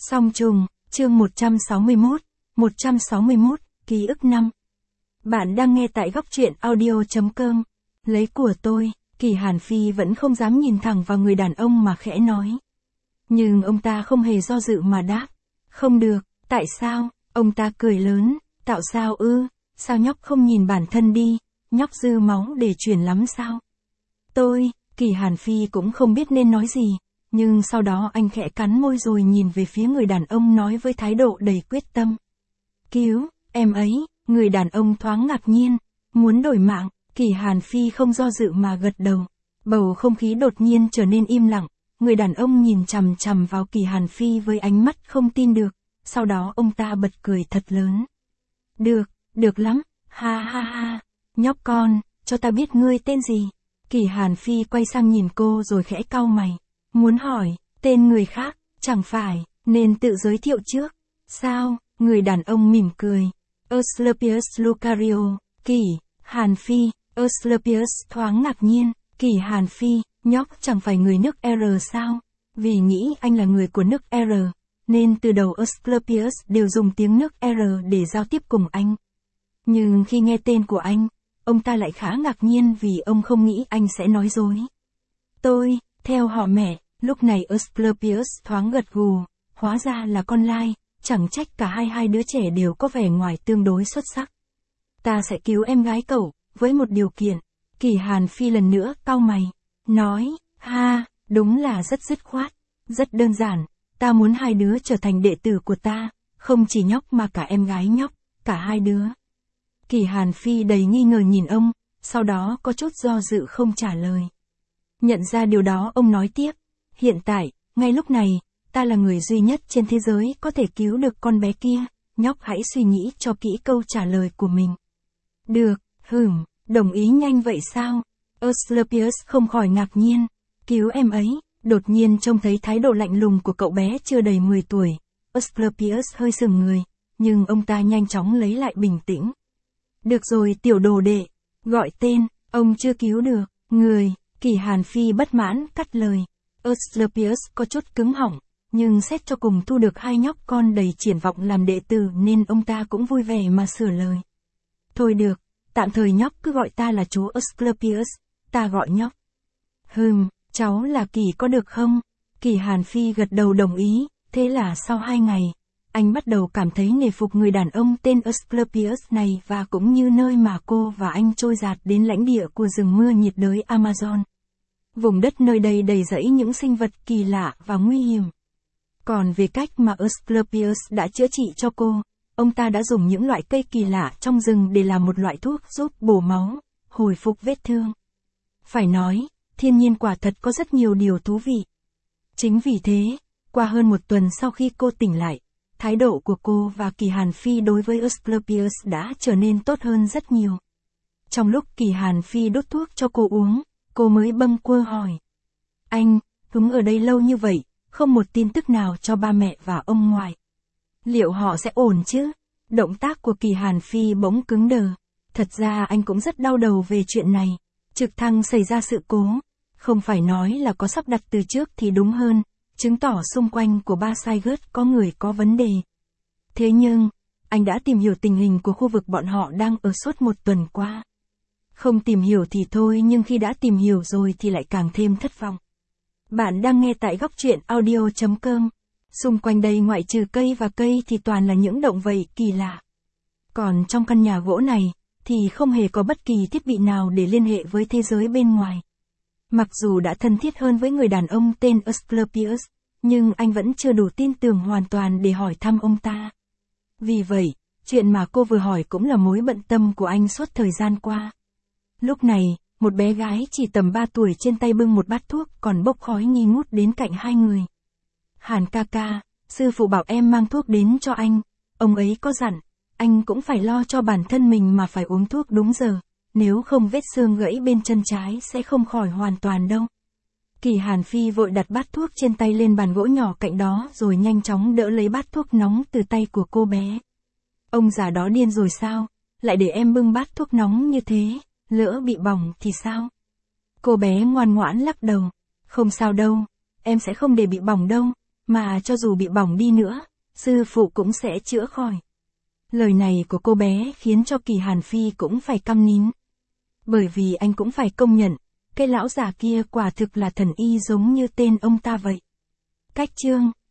Song trùng, chương 161, ký ức năm. Bạn đang nghe tại góc truyện audio.com. Lấy của tôi, Kỳ Hàn Phi vẫn không dám nhìn thẳng vào người đàn ông mà khẽ nói. Nhưng ông ta không hề do dự mà đáp. Không được, tại sao? Ông ta cười lớn, tạo sao ư? Sao nhóc không nhìn bản thân đi, nhóc dư máu để truyền lắm sao? Kỳ Hàn Phi cũng không biết nên nói gì. Nhưng sau đó anh khẽ cắn môi rồi nhìn về phía người đàn ông nói với thái độ đầy quyết tâm. Cứu, em ấy, người đàn ông thoáng ngạc nhiên, muốn đổi mạng, Kỳ Hàn Phi không do dự mà gật đầu. Bầu không khí đột nhiên trở nên im lặng, người đàn ông nhìn chằm chằm vào Kỳ Hàn Phi với ánh mắt không tin được, sau đó ông ta bật cười thật lớn. Được lắm, ha ha ha, nhóc con, cho ta biết ngươi tên gì. Kỳ Hàn Phi quay sang nhìn cô rồi khẽ cau mày. Muốn hỏi, tên người khác, chẳng phải, nên tự giới thiệu trước. Sao, người đàn ông mỉm cười. Asclepius Lucario, Kỳ Hàn Phi, Asclepius thoáng ngạc nhiên. Kỳ Hàn Phi, nhóc chẳng phải người nước R sao? Vì nghĩ anh là người của nước R, nên từ đầu Asclepius đều dùng tiếng nước R để giao tiếp cùng anh. Nhưng khi nghe tên của anh, ông ta lại khá ngạc nhiên vì ông không nghĩ anh sẽ nói dối. Tôi, theo họ mẹ. Lúc này Asclepius thoáng gật gù, hóa ra là con lai, chẳng trách cả hai đứa trẻ đều có vẻ ngoài tương đối xuất sắc. Ta sẽ cứu em gái cậu, với một điều kiện. Kỳ Hàn Phi lần nữa cau mày, nói, đúng là rất dứt khoát, rất đơn giản, ta muốn hai đứa trở thành đệ tử của ta, không chỉ nhóc mà cả em gái nhóc, cả hai đứa. Kỳ Hàn Phi đầy nghi ngờ nhìn ông, sau đó có chút do dự không trả lời. Nhận ra điều đó ông nói tiếp. Hiện tại, ngay lúc này, ta là người duy nhất trên thế giới có thể cứu được con bé kia, nhóc hãy suy nghĩ cho kỹ câu trả lời của mình. Được, đồng ý nhanh vậy sao? Asclepius không khỏi ngạc nhiên. Cứu em ấy, đột nhiên trông thấy thái độ lạnh lùng của cậu bé chưa đầy 10 tuổi. Asclepius hơi sừng người, nhưng ông ta nhanh chóng lấy lại bình tĩnh. Được rồi tiểu đồ đệ, gọi tên, ông chưa cứu được, người, Kỳ Hàn Phi bất mãn cắt lời. Asclepius có chút cứng họng, nhưng xét cho cùng thu được hai nhóc con đầy triển vọng làm đệ tử nên ông ta cũng vui vẻ mà sửa lời. Thôi được, tạm thời nhóc cứ gọi ta là chú Asclepius, ta gọi nhóc. Cháu là Kỳ có được không? Kỳ Hàn Phi gật đầu đồng ý, thế là sau 2 ngày, anh bắt đầu cảm thấy nể phục người đàn ông tên Asclepius này và cũng như nơi mà cô và anh trôi dạt đến lãnh địa của rừng mưa nhiệt đới Amazon. Vùng đất nơi đây đầy rẫy những sinh vật kỳ lạ và nguy hiểm. Còn về cách mà Asclepius đã chữa trị cho cô, ông ta đã dùng những loại cây kỳ lạ trong rừng để làm một loại thuốc giúp bổ máu, hồi phục vết thương. Phải nói, thiên nhiên quả thật có rất nhiều điều thú vị. Chính vì thế, qua hơn 1 tuần sau khi cô tỉnh lại, thái độ của cô và Kỳ Hàn Phi đối với Asclepius đã trở nên tốt hơn rất nhiều. Trong lúc Kỳ Hàn Phi đốt thuốc cho cô uống, cô mới bâng quơ hỏi. Anh, ở đây lâu như vậy, không một tin tức nào cho ba mẹ và ông ngoại. Liệu họ sẽ ổn chứ? Động tác của Kỳ Hàn Phi bỗng cứng đờ. Thật ra anh cũng rất đau đầu về chuyện này. Trực thăng xảy ra sự cố. Không phải nói là có sắp đặt từ trước thì đúng hơn, chứng tỏ xung quanh của ba Saigot có người có vấn đề. Thế nhưng, anh đã tìm hiểu tình hình của khu vực bọn họ đang ở suốt 1 tuần qua. Không tìm hiểu thì thôi nhưng khi đã tìm hiểu rồi thì lại càng thêm thất vọng. Bạn đang nghe tại góc truyện audio.com. Xung quanh đây ngoại trừ cây và cây thì toàn là những động vật kỳ lạ. Còn trong căn nhà gỗ này, thì không hề có bất kỳ thiết bị nào để liên hệ với thế giới bên ngoài. Mặc dù đã thân thiết hơn với người đàn ông tên Asclepius, nhưng anh vẫn chưa đủ tin tưởng hoàn toàn để hỏi thăm ông ta. Vì vậy, chuyện mà cô vừa hỏi cũng là mối bận tâm của anh suốt thời gian qua. Lúc này, một bé gái chỉ tầm 3 tuổi trên tay bưng một bát thuốc còn bốc khói nghi ngút đến cạnh hai người. Hàn ca ca, sư phụ bảo em mang thuốc đến cho anh, ông ấy có dặn, anh cũng phải lo cho bản thân mình mà phải uống thuốc đúng giờ, nếu không vết xương gãy bên chân trái sẽ không khỏi hoàn toàn đâu. Kỳ Hàn Phi vội đặt bát thuốc trên tay lên bàn gỗ nhỏ cạnh đó rồi nhanh chóng đỡ lấy bát thuốc nóng từ tay của cô bé. Ông già đó điên rồi sao, lại để em bưng bát thuốc nóng như thế, lỡ bị bỏng thì sao? Cô bé ngoan ngoãn lắc đầu, không sao đâu, em sẽ không để bị bỏng đâu, Mà cho dù bị bỏng đi nữa, sư phụ cũng sẽ chữa khỏi. Lời này của cô bé khiến cho Kỳ Hàn Phi cũng phải câm nín. Bởi vì anh cũng phải công nhận, cái lão già kia quả thực là thần y giống như tên ông ta vậy. Cách chương